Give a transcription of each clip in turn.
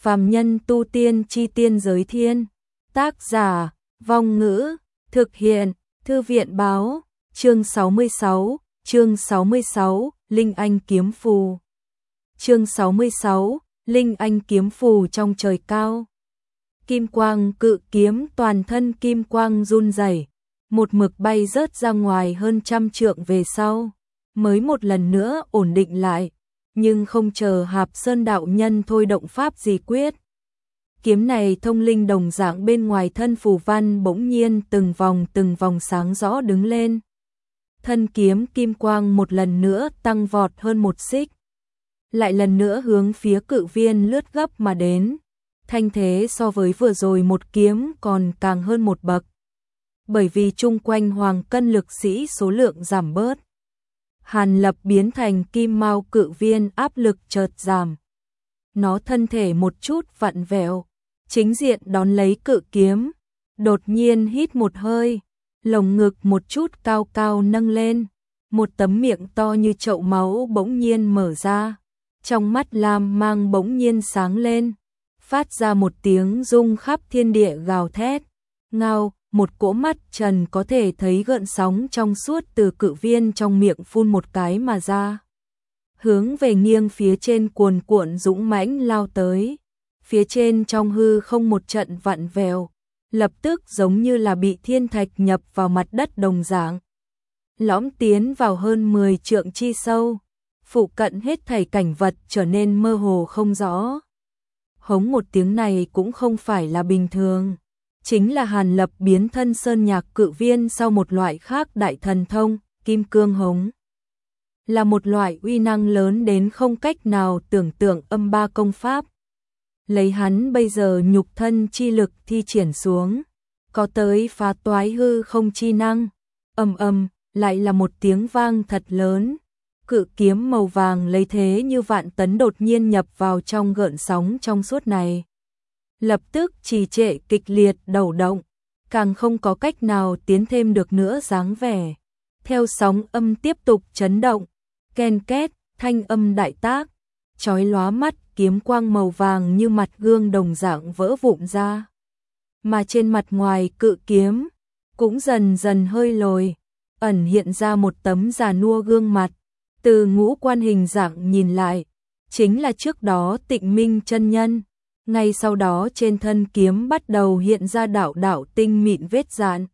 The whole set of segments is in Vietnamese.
Phàm nhân tu tiên chi tiên giới thiên. Tác giả, Vong Ngữ, thực hiện, Thư viện báo, chương 66, Linh Anh kiếm phù. Chương 66, Linh Anh kiếm phù trong trời cao. Kim quang cự kiếm toàn thân kim quang run rẩy, một mực bay rớt ra ngoài hơn 100 trượng về sau, mới một lần nữa ổn định lại, nhưng không chờ Hạp Sơn đạo nhân thôi động pháp gì quyết. Kiếm này thông linh đồng dạng bên ngoài thân phù văn bỗng nhiên từng vòng sáng rõ đứng lên. Thân kiếm kim quang một lần nữa tăng vọt hơn một xích, lại lần nữa hướng phía cự viên lướt gấp mà đến. Thanh thế so với vừa rồi một kiếm còn càng hơn một bậc, bởi vì chung quanh hoàng cân lực sĩ số lượng giảm bớt. Hàn Lập biến thành kim mao cự viên áp lực chợt giảm. Nó thân thể một chút vặn vẹo, chính diện đón lấy cự kiếm, đột nhiên hít một hơi, lồng ngực một chút cao cao nâng lên, một tấm miệng to như chậu máu bỗng nhiên mở ra, trong mắt lam mang bỗng nhiên sáng lên, phát ra một tiếng rung khắp thiên địa gào thét. Ngao, một cỗ mắt trần có thể thấy gợn sóng trong suốt từ cự viên trong miệng phun một cái mà ra, hướng về nghiêng phía trên cuồn cuộn dũng mãnh lao tới. Phía trên trong hư không một trận vặn vẹo, lập tức giống như là bị thiên thạch nhập vào mặt đất đồng dạng, lõm tiến vào hơn 10 trượng chi sâu, phụ cận hết thảy cảnh vật trở nên mơ hồ không rõ. Hống một tiếng này cũng không phải là bình thường, chính là Hàn Lập biến thân sơn nhạc cự viên sau một loại khác đại thần thông, kim cương hống. Là một loại uy năng lớn đến không cách nào tưởng tượng âm ba công pháp. Lấy hắn bây giờ nhục thân chi lực thi triển xuống, có tới phá toái hư không chi năng. Lại là một tiếng vang thật lớn. Cự kiếm màu vàng lấy thế như vạn tấn đột nhiên nhập vào trong gợn sóng trong suốt này. Lập tức trì trệ kịch liệt đầu động, càng không có cách nào tiến thêm được nữa dáng vẻ. Theo sóng âm tiếp tục chấn động, ken két, thanh âm đại tác, chói lóa mắt, kiếm quang màu vàng như mặt gương đồng dạng vỡ vụn ra. Mà trên mặt ngoài cự kiếm, cũng dần dần hơi lồi, ẩn hiện ra một tấm già nua gương mặt. Từ ngũ quan hình dạng nhìn lại, chính là trước đó Tịnh Minh chân nhân. Ngay sau đó trên thân kiếm bắt đầu hiện ra đạo đạo tinh mịn vết dạn.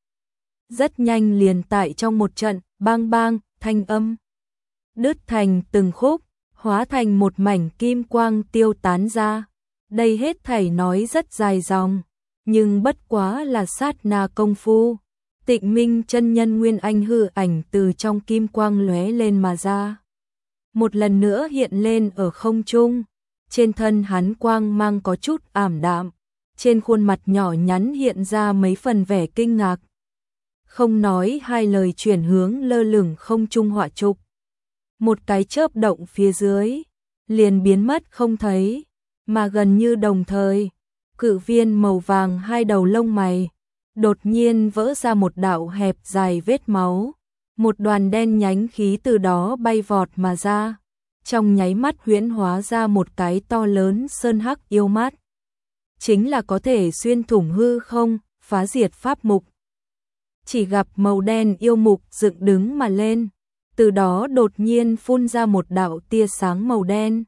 Rất nhanh liền tại trong một trận, bang bang, thanh âm đứt thành từng khúc, hóa thành một mảnh kim quang tiêu tán ra. Đây hết thảy nói rất dài dòng, nhưng bất quá là sát na công phu. Tịnh Minh chân nhân nguyên anh hư ảnh từ trong kim quang lóe lên mà ra, một lần nữa hiện lên ở không trung. Trên thân hắn quang mang có chút ảm đạm, trên khuôn mặt nhỏ nhắn hiện ra mấy phần vẻ kinh ngạc. Không nói hai lời chuyển hướng lơ lửng không trung họa trục. Một cái chớp động phía dưới, liền biến mất không thấy, mà gần như đồng thời, cự viên màu vàng hai đầu lông mày, đột nhiên vỡ ra một đạo hẹp dài vết máu, một đoàn đen nhánh khí từ đó bay vọt mà ra. Trong nháy mắt huyễn hóa ra một cái to lớn sơn hắc yêu mắt, chính là có thể xuyên thủng hư không, phá diệt pháp mục. Chỉ gặp màu đen yêu mục dựng đứng mà lên, từ đó đột nhiên phun ra một đạo tia sáng màu đen,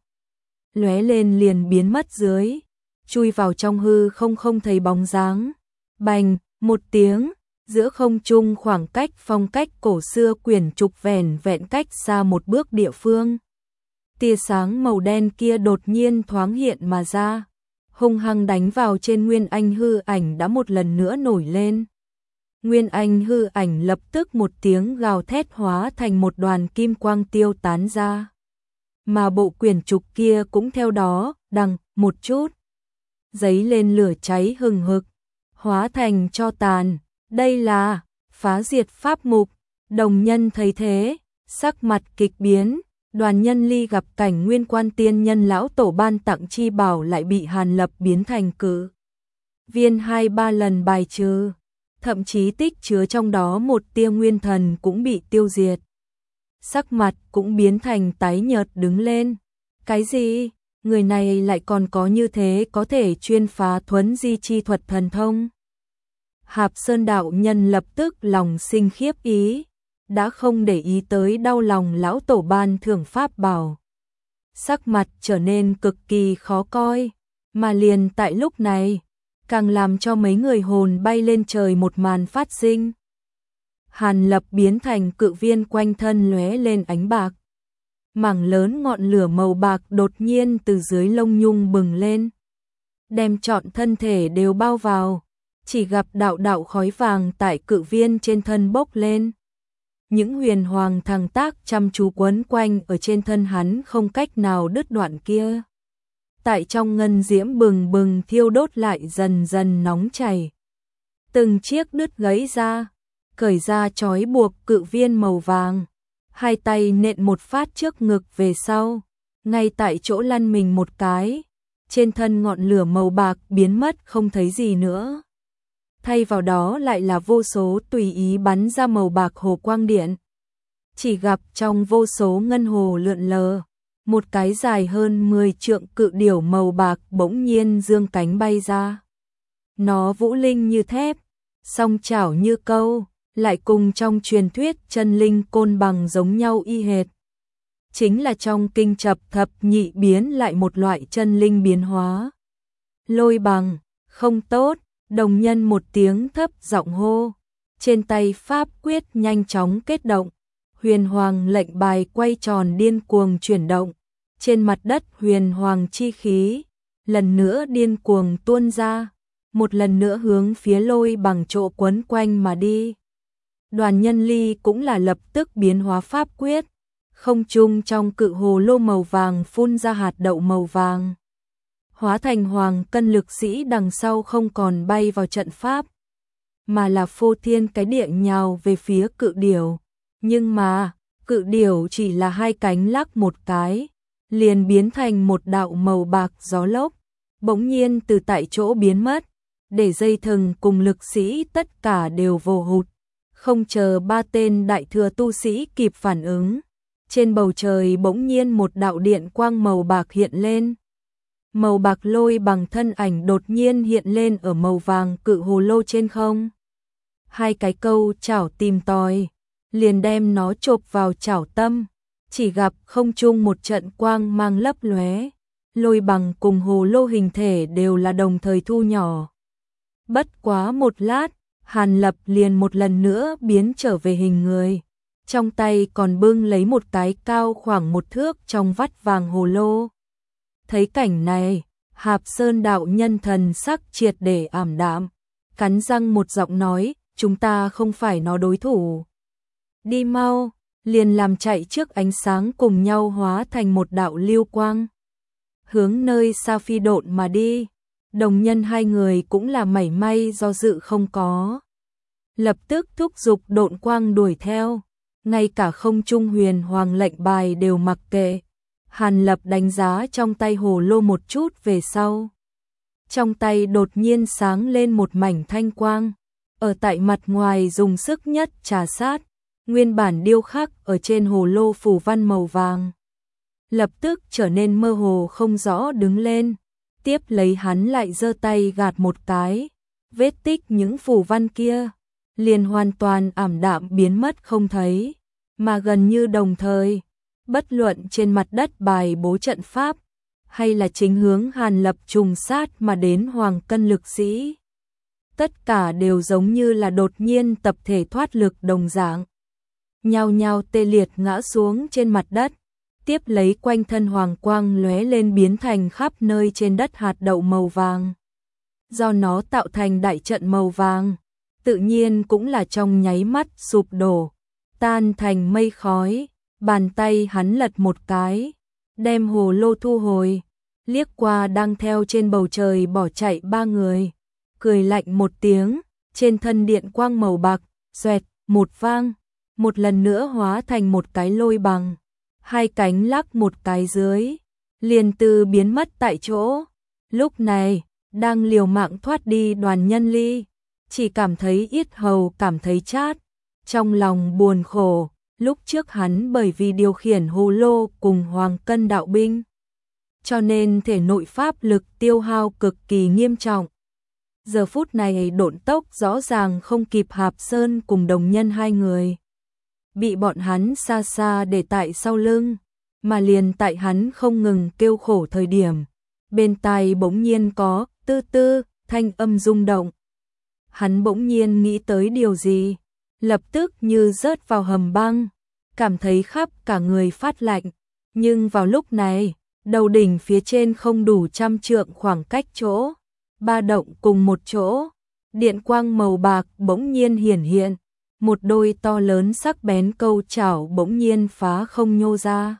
lóe lên liền biến mất dưới, chui vào trong hư không không thấy bóng dáng. Bành, một tiếng, giữa không trung khoảng cách phong cách cổ xưa quyển trục vẻn vẹn cách xa một bước địa phương. Tia sáng màu đen kia đột nhiên thoáng hiện mà ra, hung hăng đánh vào trên Nguyên Anh hư ảnh đã một lần nữa nổi lên. Nguyên Anh hư ảnh lập tức một tiếng gào thét hóa thành một đoàn kim quang tiêu tán ra. Mà bộ quyển trục kia cũng theo đó, đằng, một chút, giấy lên lửa cháy hừng hực, hóa thành tro tàn. Đây là phá diệt pháp mục. Đồng nhân thấy thế, sắc mặt kịch biến. Đoàn Nhân Ly gặp cảnh Nguyên Quan tiên nhân lão tổ ban tặng chi bảo lại bị Hàn Lập biến thành cự viên 2-3 lần bài trừ, thậm chí tích chứa trong đó một tia nguyên thần cũng bị tiêu diệt. Sắc mặt cũng biến thành tái nhợt đứng lên. Cái gì? người này lại còn có như thế có thể chuyên phá thuấn di chi thuật thần thông. Hạp Sơn đạo nhân lập tức lòng sinh khiếp ý, đã không để ý tới đau lòng lão tổ ban thưởng pháp bảo. Sắc mặt trở nên cực kỳ khó coi, mà liền tại lúc này, càng làm cho mấy người hồn bay lên trời một màn phát sinh. Hàn Lập biến thành cự viên quanh thân lóe lên ánh bạc. Mảng lớn ngọn lửa màu bạc đột nhiên từ dưới lông nhung bừng lên, đem trọn thân thể đều bao vào, chỉ gặp đạo đạo khói vàng tại cự viên trên thân bốc lên. Những huyền hoàng thằng tác chăm chú quấn quanh ở trên thân hắn không cách nào đứt đoạn kia. Tại trong ngân diễm bừng bừng thiêu đốt lại dần dần nóng chảy. Từng chiếc đứt gãy ra, cởi ra trói buộc cự viên màu vàng. Hai tay nện một phát trước ngực về sau, ngay tại chỗ lăn mình một cái, trên thân ngọn lửa màu bạc biến mất không thấy gì nữa. Thay vào đó lại là vô số tùy ý bắn ra màu bạc hồ quang điện. Chỉ gặp trong vô số ngân hồ lượn lờ, một cái dài hơn 10 trượng cự điểu màu bạc bỗng nhiên dương cánh bay ra. Nó vũ linh như thép, song chảo như câu, lại cùng trong truyền thuyết chân linh côn bằng giống nhau y hệt. Chính là trong kinh chập thập nhị biến lại một loại chân linh biến hóa. Lôi bằng, không tốt, đồng nhân một tiếng thấp giọng hô. Trên tay pháp quyết nhanh chóng kết động, huyền hoàng lệnh bài quay tròn điên cuồng chuyển động. Trên mặt đất huyền hoàng chi khí, lần nữa điên cuồng tuôn ra, một lần nữa hướng phía lôi bằng chỗ quấn quanh mà đi. Đoàn Nhân Ly cũng là lập tức biến hóa pháp quyết, không trung trong cự hồ lô màu vàng phun ra hạt đậu màu vàng. Hóa thành hoàng cân lực sĩ đằng sau không còn bay vào trận pháp, mà là phô thiên cái địa nhào về phía cự điểu. Nhưng mà, cự điểu chỉ là hai cánh lắc một cái, liền biến thành một đạo màu bạc gió lốc, bỗng nhiên từ tại chỗ biến mất, để dây thừng cùng lực sĩ tất cả đều vô hụt. Không chờ ba tên đại thừa tu sĩ kịp phản ứng, trên bầu trời bỗng nhiên một đạo điện quang màu bạc hiện lên. Màu bạc lôi bằng thân ảnh đột nhiên hiện lên ở màu vàng cự hồ lô trên không. Hai cái câu chảo tìm tòi, liền đem nó chộp vào chảo tâm, chỉ gặp không trung một trận quang mang lấp lóe, lôi bằng cùng hồ lô hình thể đều là đồng thời thu nhỏ. Bất quá một lát, Hàn Lập liền một lần nữa biến trở về hình người, trong tay còn bưng lấy một cái cao khoảng một thước trong vắt vàng hồ lô. Thấy cảnh này, Hạp Sơn đạo nhân thần sắc triệt để ảm đạm, cắn răng một giọng nói, chúng ta không phải nó đối thủ. Đi mau, liền làm chạy trước ánh sáng cùng nhau hóa thành một đạo lưu quang. Hướng nơi xa phi độn mà đi, đồng nhân hai người cũng là mảy may do dự không có. Lập tức thúc giục độn quang đuổi theo, ngay cả không trung huyền hoàng lệnh bài đều mặc kệ. Hàn Lập đánh giá trong tay hồ lô một chút về sau. Trong tay đột nhiên sáng lên một mảnh thanh quang, ở tại mặt ngoài dùng sức nhất trà sát, nguyên bản điêu khắc ở trên hồ lô phù văn màu vàng. Lập tức trở nên mơ hồ không rõ đứng lên, tiếp lấy hắn lại giơ tay gạt một cái, vết tích những phù văn kia liền hoàn toàn ảm đạm biến mất không thấy, mà gần như đồng thời, bất luận trên mặt đất bài bố trận pháp, hay là chính hướng Hàn Lập trùng sát mà đến hoàng cân lực sĩ. Tất cả đều giống như là đột nhiên tập thể thoát lực đồng dạng. Nhao nhao tê liệt ngã xuống trên mặt đất, tiếp lấy quanh thân hoàng quang lóe lên biến thành khắp nơi trên đất hạt đậu màu vàng. Do nó tạo thành đại trận màu vàng, tự nhiên cũng là trong nháy mắt sụp đổ, tan thành mây khói. Bàn tay hắn lật một cái, đem hồ lô thu hồi, liếc qua đang theo trên bầu trời bỏ chạy ba người, cười lạnh một tiếng, trên thân điện quang màu bạc, xoẹt, một vang, một lần nữa hóa thành một cái lôi bằng, hai cánh lắc một cái dưới, liền từ biến mất tại chỗ. Lúc này, đang liều mạng thoát đi Đoàn Nhân Ly, chỉ cảm thấy yết hầu cảm thấy chát, trong lòng buồn khổ. Lúc trước hắn bởi vì điều khiển hồ lô cùng hoàng cân đạo binh, cho nên thể nội pháp lực tiêu hao cực kỳ nghiêm trọng. Giờ phút này độn tốc rõ ràng không kịp Hạp Sơn cùng đồng nhân hai người. Bị bọn hắn xa xa để tại sau lưng, mà liền tại hắn không ngừng kêu khổ thời điểm. Bên tai bỗng nhiên có tư tư thanh âm rung động. Hắn bỗng nhiên nghĩ tới điều gì, lập tức như rớt vào hầm băng, cảm thấy khắp cả người phát lạnh. Nhưng vào lúc này, đầu đỉnh phía trên không đủ 100 trượng khoảng cách chỗ, ba động cùng một chỗ, điện quang màu bạc bỗng nhiên hiển hiện, một đôi to lớn sắc bén câu chảo bỗng nhiên phá không nhô ra.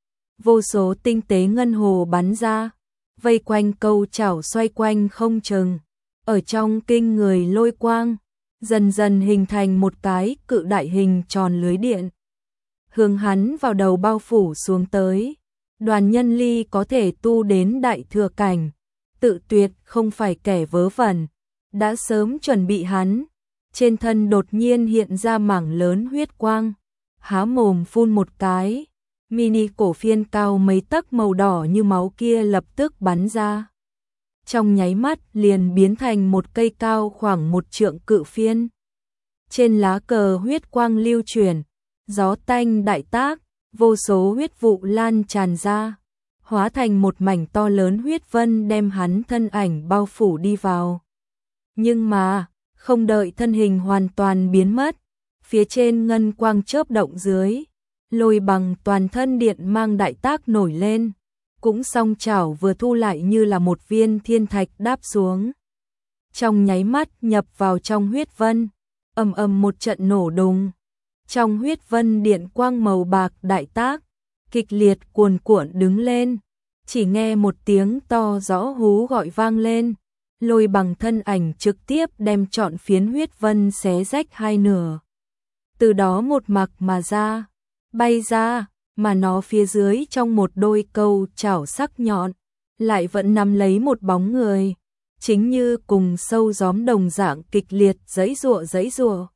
Vô số tinh tế ngân hồ bắn ra, vây quanh câu chảo xoay quanh không chừng, ở trong kinh người lôi quang, dần dần hình thành một cái cự đại hình tròn lưới điện. Hướng hắn vào đầu bao phủ xuống tới. Đoàn Nhân Ly có thể tu đến đại thừa cảnh, tự tuyệt không phải kẻ vớ vẩn, đã sớm chuẩn bị hắn. Trên thân đột nhiên hiện ra mảng lớn huyết quang, há mồm phun một cái, mini cổ phiên cao mấy tấc màu đỏ như máu kia lập tức bắn ra. Trong nháy mắt liền biến thành một cây cao khoảng 1 trượng cự phiên. Trên lá cờ huyết quang lưu chuyển, gió tanh đại tác, vô số huyết vụ lan tràn ra, hóa thành một mảnh to lớn huyết vân đem hắn thân ảnh bao phủ đi vào. Nhưng mà, không đợi thân hình hoàn toàn biến mất, phía trên ngân quang chớp động dưới, lôi bằng toàn thân điện mang đại tác nổi lên, cũng song chảo vừa thu lại như là một viên thiên thạch đáp xuống. Trong nháy mắt nhập vào trong huyết vân, ầm ầm một trận nổ đùng. Trong huyết vân điện quang màu bạc đại tác, kịch liệt cuồn cuộn đứng lên, chỉ nghe một tiếng to rõ hú gọi vang lên, lôi bằng thân ảnh trực tiếp đem trọn phiến huyết vân xé rách hai nửa. Từ đó một mặc mà ra, bay ra, mà nó phía dưới trong một đôi câu chảo sắc nhọn, lại vẫn nắm lấy một bóng người, chính như cùng sâu gióm đồng dạng kịch liệt giãy giụa.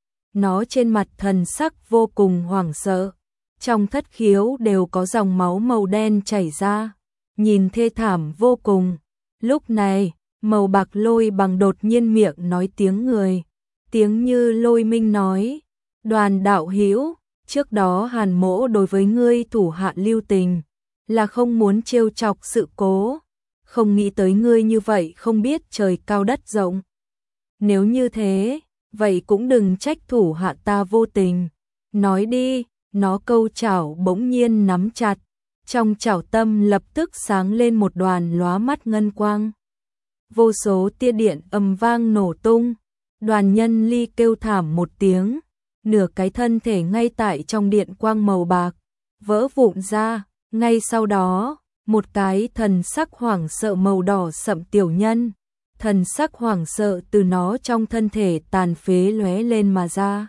Nó trên mặt thần sắc vô cùng hoảng sợ, trong thất khiếu đều có dòng máu màu đen chảy ra, nhìn thê thảm vô cùng. Lúc này, màu bạc lôi bằng đột nhiên miệng nói tiếng người, tiếng như lôi minh nói, Đoàn đạo hữu, trước đó Hàn Mỗ đối với ngươi thủ hạ lưu tình, là không muốn trêu chọc sự cố, không nghĩ tới ngươi như vậy không biết trời cao đất rộng. Nếu như thế, vậy cũng đừng trách thủ hạ ta vô tình. Nói đi, nó câu chảo bỗng nhiên nắm chặt, trong chảo tâm lập tức sáng lên một đoàn lóa mắt ngân quang. Vô số tia điện ầm vang nổ tung, Đoàn Nhân Ly kêu thảm một tiếng, nửa cái thân thể ngay tại trong điện quang màu bạc, vỡ vụn ra, ngay sau đó, một cái thần sắc hoảng sợ màu đỏ sậm tiểu nhân, thần sắc hoảng sợ từ nó trong thân thể tàn phế lóe lên mà ra.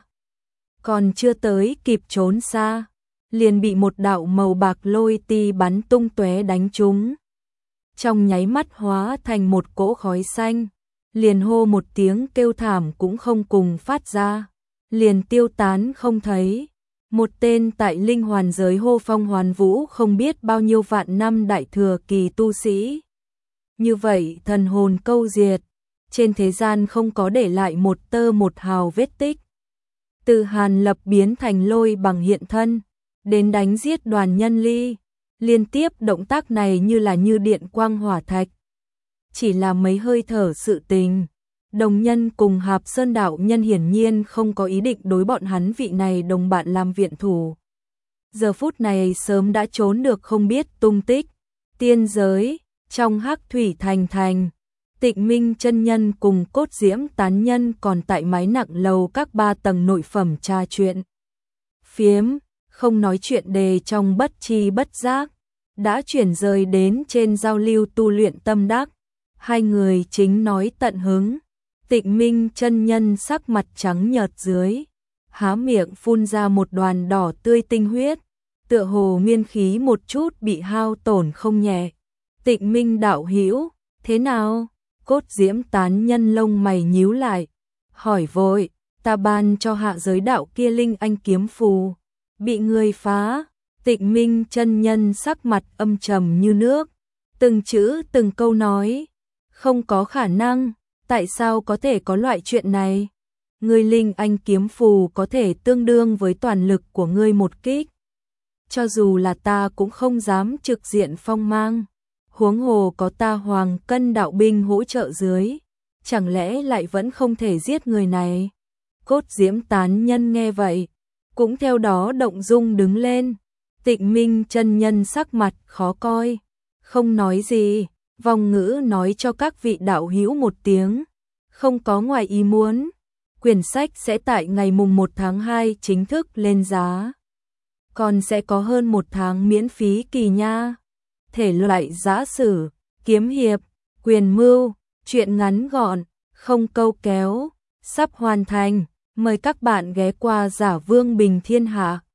Còn chưa tới kịp trốn xa, liền bị một đạo màu bạc lôi ti bắn tung tóe đánh trúng. Trong nháy mắt hóa thành một cỗ khói xanh, liền hô một tiếng kêu thảm cũng không cùng phát ra, liền tiêu tán không thấy. Một tên tại linh hoàn giới hô phong hoàn vũ không biết bao nhiêu vạn năm đại thừa kỳ tu sĩ. Như vậy thần hồn câu diệt, trên thế gian không có để lại một tơ một hào vết tích. Từ Hàn Lập biến thành lôi bằng hiện thân, đến đánh giết Đoàn Nhân Ly, liên tiếp động tác này như là như điện quang hỏa thạch. Chỉ là mấy hơi thở sự tình, Đồng Nhân cùng Hạp Sơn đạo nhân hiển nhiên không có ý định đối bọn hắn vị này đồng bạn làm viện thủ. Giờ phút này sớm đã trốn được không biết tung tích. Tiên giới, trong Hắc Thủy Thành, Tịnh Minh chân nhân cùng Cốt Diễm tán nhân còn tại mái nặng lầu các 3 tầng nội phẩm trà chuyện. Phiếm, không nói chuyện đề trong bất chi bất giác, đã chuyển rời đến trên giao lưu tu luyện tâm đắc. Hai người chính nói tận hứng. Tịnh Minh chân nhân sắc mặt trắng nhợt dưới, há miệng phun ra một đoàn đỏ tươi tinh huyết, tựa hồ nguyên khí một chút bị hao tổn không nhẹ. Tịnh Minh đạo hữu, thế nào? Cốt Diễm tán nhân lông mày nhíu lại, hỏi vội, ta ban cho hạ giới đạo kia linh anh kiếm phù, bị người phá. Tịnh Minh chân nhân sắc mặt âm trầm như nước, từng chữ từng câu nói. Không có khả năng, tại sao có thể có loại chuyện này? Ngươi linh anh kiếm phù có thể tương đương với toàn lực của ngươi một kích. Cho dù là ta cũng không dám trực diện phong mang. Huống hồ có ta Hoàng Cân đạo binh hỗ trợ dưới. Chẳng lẽ lại vẫn không thể giết người này? Cốt Diễm tán nhân nghe vậy, cũng theo đó động dung đứng lên. Tịnh Minh chân nhân sắc mặt khó coi, không nói gì, vong ngữ nói cho các vị đạo hữu một tiếng. Không có ngoài ý muốn, quyển sách sẽ tại ngày mùng 1 tháng 2 chính thức lên giá. Còn sẽ có hơn 1 tháng miễn phí kỳ nha. Thể loại giã sử, kiếm hiệp, quyền mưu, truyện ngắn gọn, không câu kéo, sắp hoàn thành. Mời các bạn ghé qua Giả Vương Bình Thiên Hạ.